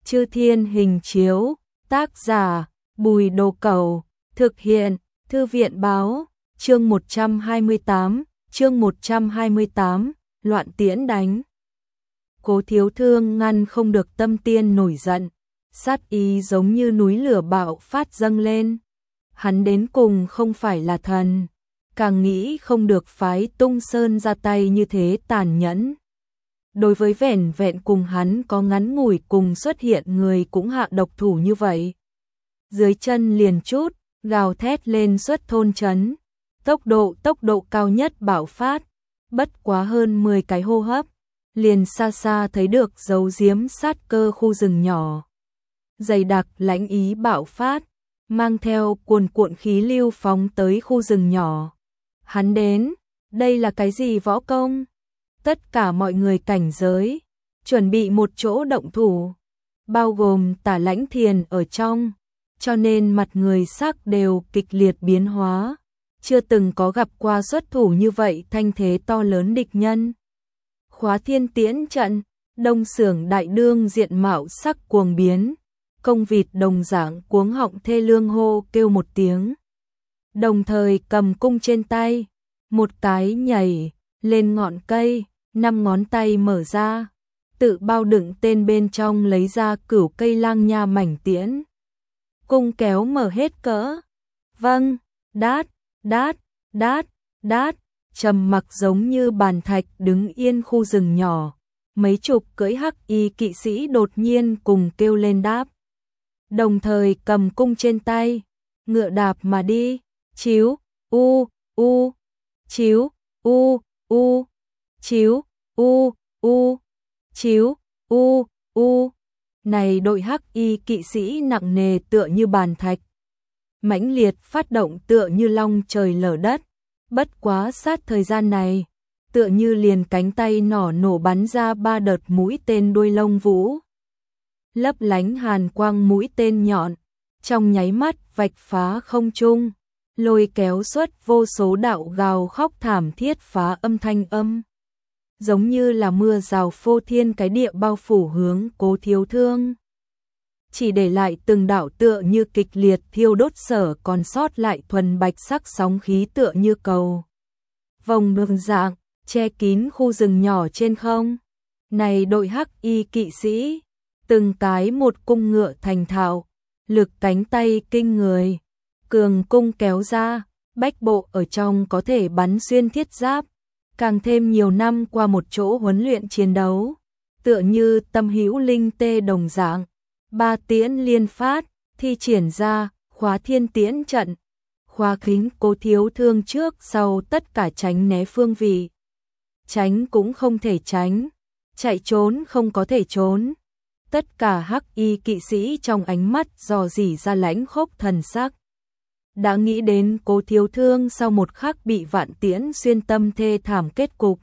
Chư Thiên Hình Chiếu, tác giả, Bùi Đồ Cẩu, thực hiện, Thư viện báo, chương 128, loạn tiễn đánh. Cố Thiếu Thương ngăn không được tâm tiên nổi giận, sát ý giống như núi lửa bạo phát dâng lên. Hắn đến cùng không phải là thần, càng nghĩ không được phái Tung Sơn ra tay như thế tàn nhẫn. Đối với vẻn vẹn cùng hắn có ngắn ngủi cùng xuất hiện người cũng hạ độc thủ như vậy. Dưới chân liền chút, gào thét lên xuất thôn trấn, tốc độ cao nhất bạo phát, bất quá hơn 10 cái hô hấp, liền xa xa thấy được dấu diếm sát cơ khu rừng nhỏ. Dày đặc lãnh ý bạo phát, mang theo cuồn cuộn khí lưu phóng tới khu rừng nhỏ. Hắn đến, đây là cái gì võ công? Tất cả mọi người cảnh giới, chuẩn bị một chỗ động thủ, bao gồm Tả Lãnh Thiền ở trong, cho nên mặt người sắc đều kịch liệt biến hóa, chưa từng có gặp qua xuất thủ như vậy thanh thế to lớn địch nhân. Khóa Thiên Tiễn trận, Đông Xưởng Đại Đương diện mạo sắc cuồng biến, công vịt đồng dạng cuống họng thê lương hô kêu một tiếng. Đồng thời cầm cung trên tay, một cái nhảy lên ngọn cây, 5 ngón tay mở ra, tự bao đựng tên bên trong lấy ra cửu cây lang nha mảnh tiễn. Cung kéo mở hết cỡ. Vâng, đát, đát, đát, đát, trầm mặc giống như bàn thạch đứng yên khu rừng nhỏ. Mấy chục cưỡi hắc y kỵ sĩ đột nhiên cùng kêu lên đáp. Đồng thời cầm cung trên tay, ngựa đạp mà đi, chiếu, chiếu, chiếu, chiếu, này đội hắc y kỵ sĩ nặng nề tựa như bàn thạch, mãnh liệt phát động tựa như long trời lở đất, bất quá sát thời gian này, tựa như liền cánh tay nỏ nổ bắn ra 3 đợt mũi tên đuôi lông vũ. Lấp lánh hàn quang mũi tên nhọn, trong nháy mắt vạch phá không trung, lôi kéo xuất vô số đạo gào khóc thảm thiết phá âm thanh âm. Giống như là mưa rào phô thiên cái địa bao phủ hướng Cố Thiếu Thương. Chỉ để lại từng đạo tựa như kịch liệt thiêu đốt sở còn sót lại thuần bạch sắc sóng khí tựa như cầu vòng đường dạng, che kín khu rừng nhỏ trên không. Này đội hắc y kỵ sĩ, từng cái một cung ngựa thành thạo, lực cánh tay kinh người, cường cung kéo ra, bách bộ ở trong có thể bắn xuyên thiết giáp, càng thêm nhiều năm qua một chỗ huấn luyện chiến đấu, tựa như tâm hữu linh tê đồng dạng. 3 tiễn liên phát, thi triển ra, khóa thiên tiễn trận, khóa kính Cố Thiếu Thương trước sau tất cả tránh né phương vị. Tránh cũng không thể tránh, chạy trốn không có thể trốn. Tất cả hắc y kỵ sĩ trong ánh mắt dò dỉ ra lãnh khốc thần sắc. Đã nghĩ đến Cố Thiếu Thương sau một khắc bị vạn tiễn xuyên tâm thê thảm kết cục.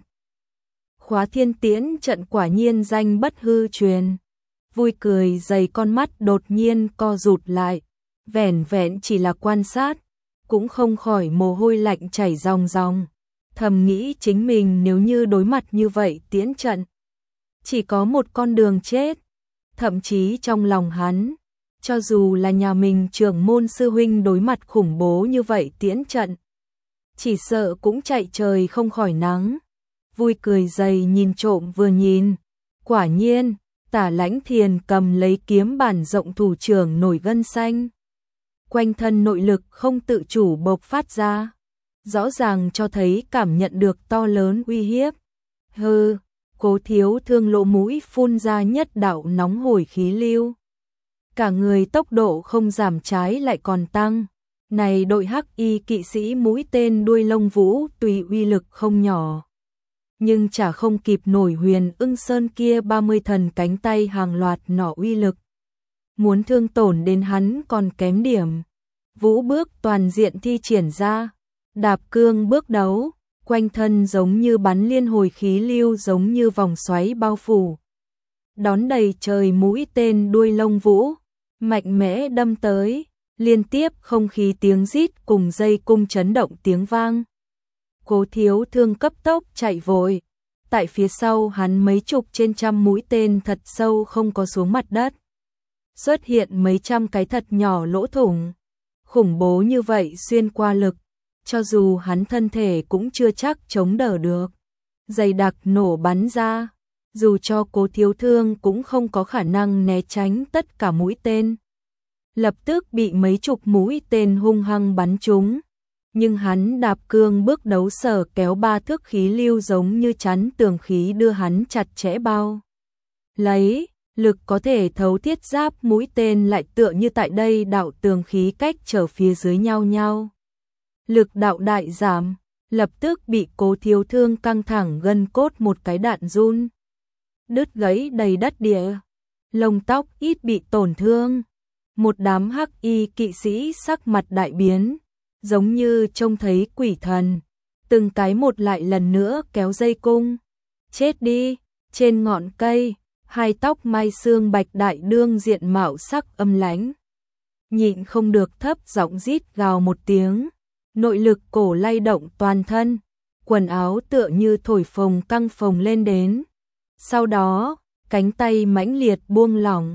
Khóa thiên tiễn trận quả nhiên danh bất hư truyền. Vui cười dày con mắt đột nhiên co rụt lại, vẻn vẹn chỉ là quan sát, cũng không khỏi mồ hôi lạnh chảy ròng ròng. Thầm nghĩ chính mình nếu như đối mặt như vậy tiễn trận, chỉ có một con đường chết. Thậm chí trong lòng hắn, cho dù là nhà mình trưởng môn sư huynh đối mặt khủng bố như vậy tiễn trận, chỉ sợ cũng chạy trời không khỏi nắng. Vui cười dày nhìn trộm vừa nhìn, quả nhiên, Tả Lãnh Thiền cầm lấy kiếm bản rộng thủ trưởng nổi gân xanh. Quanh thân nội lực không tự chủ bộc phát ra, rõ ràng cho thấy cảm nhận được to lớn uy hiếp. Hừ, Cố Thiếu Thương lỗ mũi phun ra nhất đạo nóng hổi khí lưu. Cả người tốc độ không giảm trái lại còn tăng. Này đội hắc y kỵ sĩ mũi tên đuôi lông vũ tùy uy lực không nhỏ, nhưng chả không kịp nổi Huyền Ưng Sơn kia 30 thần cánh tay hàng loạt nỏ uy lực. Muốn thương tổn đến hắn còn kém điểm. Vũ bước toàn diện thi triển ra, đạp cương bước đấu, quanh thân giống như bắn liên hồi khí lưu giống như vòng xoáy bao phủ. Đón đầy trời mũi tên đuôi lông vũ, mạnh mẽ đâm tới, liên tiếp không khí tiếng rít cùng dây cung chấn động tiếng vang. Cố Thiếu Thương cấp tốc chạy vội, tại phía sau hắn mấy chục trên trăm mũi tên thật sâu không có xuống mặt đất, xuất hiện mấy trăm cái thật nhỏ lỗ thủng. Khủng bố như vậy xuyên qua lực, cho dù hắn thân thể cũng chưa chắc chống đỡ được. Dày đặc nổ bắn ra, dù cho Cố Thiếu Thương cũng không có khả năng né tránh tất cả mũi tên. Lập tức bị mấy chục mũi tên hung hăng bắn trúng. Nhưng hắn đạp cương bước đấu sở kéo 3 thước khí lưu giống như chắn tường khí đưa hắn chặt chẽ bao. Lấy, lực có thể thấu thiết giáp mũi tên lại tựa như tại đây đạo tường khí cách trở phía dưới nhau nhau. Lực đạo đại giảm, lập tức bị Cố Thiếu Thương căng thẳng gân cốt một cái đạn run. Đứt gãy đầy đất địa, lông tóc ít bị tổn thương. Một đám hắc y kỵ sĩ sắc mặt đại biến, giống như trông thấy quỷ thần, từng cái một lại lần nữa kéo dây cung. Chết đi, trên ngọn cây, hai tóc mai xương bạch đại đương diện mạo sắc âm lãnh. Nhịn không được thấp giọng rít gào một tiếng, nội lực cổ lay động toàn thân, quần áo tựa như thổi phồng căng phồng lên đến. Sau đó, cánh tay mãnh liệt buông lỏng,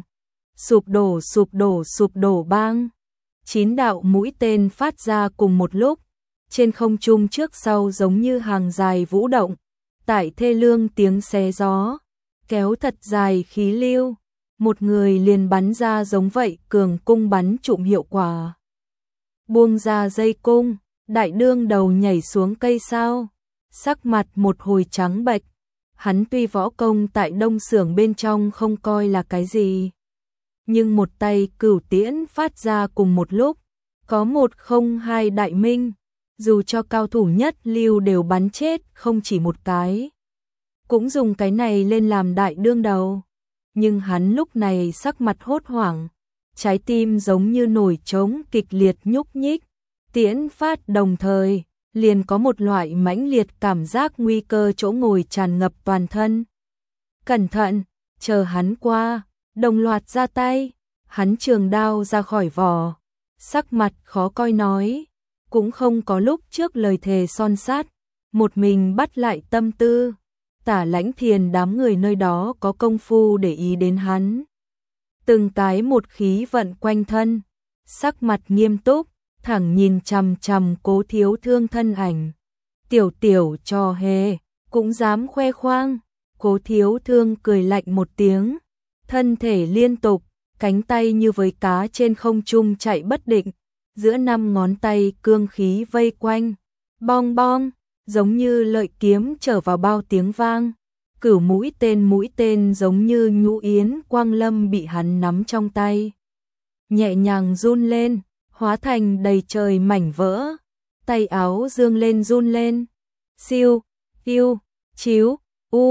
sụp đổ bang. 9 đạo mũi tên phát ra cùng một lúc, trên không trung trước sau giống như hàng dài vũ động, tại thê lương tiếng xé gió, kéo thật dài khí lưu, một người liền bắn ra giống vậy cường cung bắn trụm hiệu quả. Buông ra dây cung, đại đương đầu nhảy xuống cây sao, sắc mặt một hồi trắng bệch. Hắn tuy võ công tại Đông Xưởng bên trong không coi là cái gì, nhưng một tay cửu tiễn phát ra cùng một lúc, có 102 đại minh, dù cho cao thủ nhất lưu đều bắn chết không chỉ một cái. Cũng dùng cái này lên làm đại đương đầu, nhưng hắn lúc này sắc mặt hốt hoảng, trái tim giống như nổi trống kịch liệt nhúc nhích, tiễn phát đồng thời, liền có một loại mãnh liệt cảm giác nguy cơ chỗ ngồi tràn ngập toàn thân. Cẩn thận, chờ hắn qua, đồng loạt ra tay, hắn trường đao ra khỏi vỏ, sắc mặt khó coi nói, cũng không có lúc trước lời thề son sát, một mình bắt lại tâm tư. Tả Lãnh Thiền đám người nơi đó có công phu để ý đến hắn. Từng cái một khí vận quanh thân, sắc mặt nghiêm túc, thẳng nhìn chằm chằm Cố Thiếu Thương thân ảnh. Tiểu tiểu trò hề, cũng dám khoe khoang. Cố Thiếu Thương cười lạnh một tiếng, thân thể liên tục, cánh tay như với cá trên không trung chạy bất định, giữa 5 ngón tay cương khí vây quanh, bong bong, giống như lợi kiếm trở vào bao tiếng vang. Cửu mũi tên giống như nhũ yến quang lâm bị hắn nắm trong tay, nhẹ nhàng run lên, hóa thành đầy trời mảnh vỡ. Tay áo dương lên run lên, siêu, tiêu, chiếu,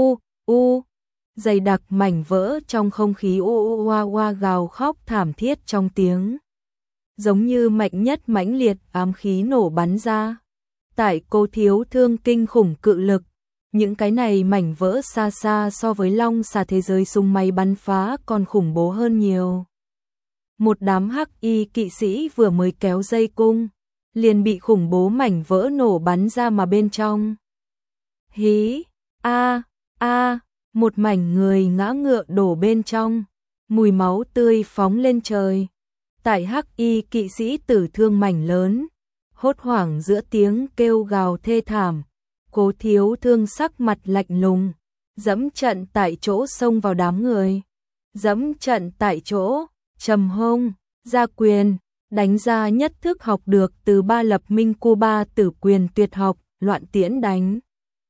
u, dày đặc mảnh vỡ trong không khí oa gào khóc thảm thiết trong tiếng. Giống như mạnh nhất mãnh liệt ám khí nổ bắn ra. Tại Cố Thiếu Thương kinh khủng cự lực, những cái này mảnh vỡ xa xa so với long xà thế giới súng máy bắn phá còn khủng bố hơn nhiều. Một đám hắc y kỵ sĩ vừa mới kéo dây cung, liền bị khủng bố mảnh vỡ nổ bắn ra mà bên trong. Hí, một mảnh người ngã ngựa đổ bên trong, mùi máu tươi phóng lên trời. Tại hắc y kỵ sĩ tử thương mảnh lớn, hốt hoảng giữa tiếng kêu gào thê thảm, Cố Thiếu Thương sắc mặt lạnh lùng, dẫm trận tại chỗ xông vào đám người. Dẫm trận tại chỗ, trầm hông, ra quyền, đánh ra nhất thức học được từ Ba Lập Minh Cuba tử quyền tuyệt học, loạn tiễn đánh.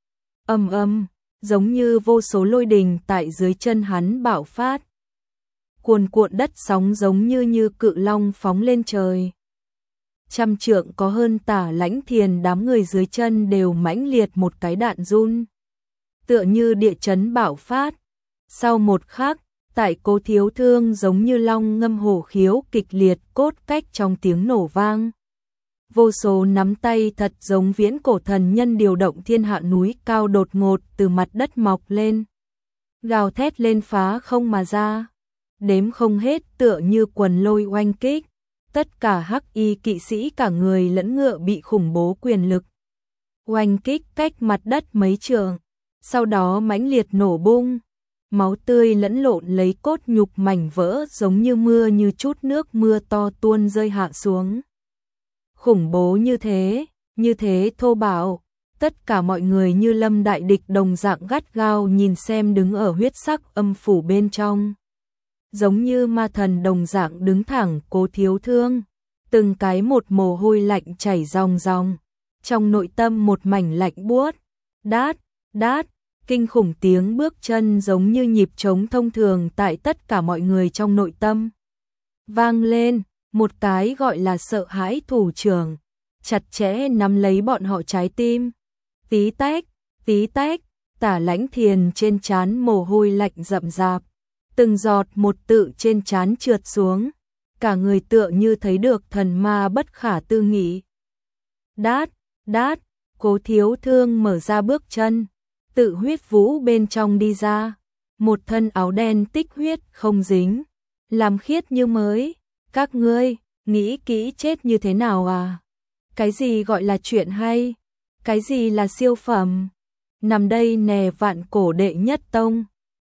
Giống như vô số lôi đình tại dưới chân hắn bạo phát. Cuồn cuộn đất sóng giống như cự long phóng lên trời. 100 trượng có hơn Tả Lãnh Thiền đám người dưới chân đều mãnh liệt một cái đạn run. Tựa như địa chấn bạo phát. Sau một khắc, tại Cố Thiếu Thương giống như long ngâm hổ khiếu kịch liệt cốt cách trong tiếng nổ vang. Vô số nắm tay thật giống viễn cổ thần nhân điều động thiên hạ núi cao đột ngột từ mặt đất mọc lên. Gào thét lên phá không mà ra. Đếm không hết tựa như quần lôi oanh kích. Tất cả hắc y kỵ sĩ cả người lẫn ngựa bị khủng bố quyền lực oanh kích cách mặt đất mấy trượng, sau đó mãnh liệt nổ bung. máu tươi lẫn lộn lấy cốt nhục mảnh vỡ giống như mưa, như chút nước mưa to tuôn rơi hạ xuống. Khủng bố như thế thô bạo, tất cả mọi người như lâm đại địch đồng dạng gắt gao nhìn xem đứng ở huyết sắc âm phủ bên trong. Giống như ma thần đồng dạng đứng thẳng Cố Thiếu Thương, từng cái một mồ hôi lạnh chảy ròng ròng, trong nội tâm một mảnh lạnh buốt, đát, đát, kinh khủng tiếng bước chân giống như nhịp trống thông thường tại tất cả mọi người trong nội tâm. Vang lên, một cái gọi là sợ hãi thủ trưởng, chặt chẽ nắm lấy bọn họ trái tim. Tí tách, Tả Lãnh Thiền trên trán mồ hôi lạnh rậm rạp, từng giọt một tự trên trán trượt xuống, cả người tựa như thấy được thần ma bất khả tư nghị. Đát, đát, Cố Thiếu Thương mở ra bước chân, tự huyết vũ bên trong đi ra, một thân áo đen tích huyết không dính, làm khiết như mới. Các ngươi, nghĩ kỹ chết như thế nào à? Cái gì gọi là chuyện hay? Cái gì là siêu phẩm? Nằm đây nè Vạn Cổ đệ nhất tông.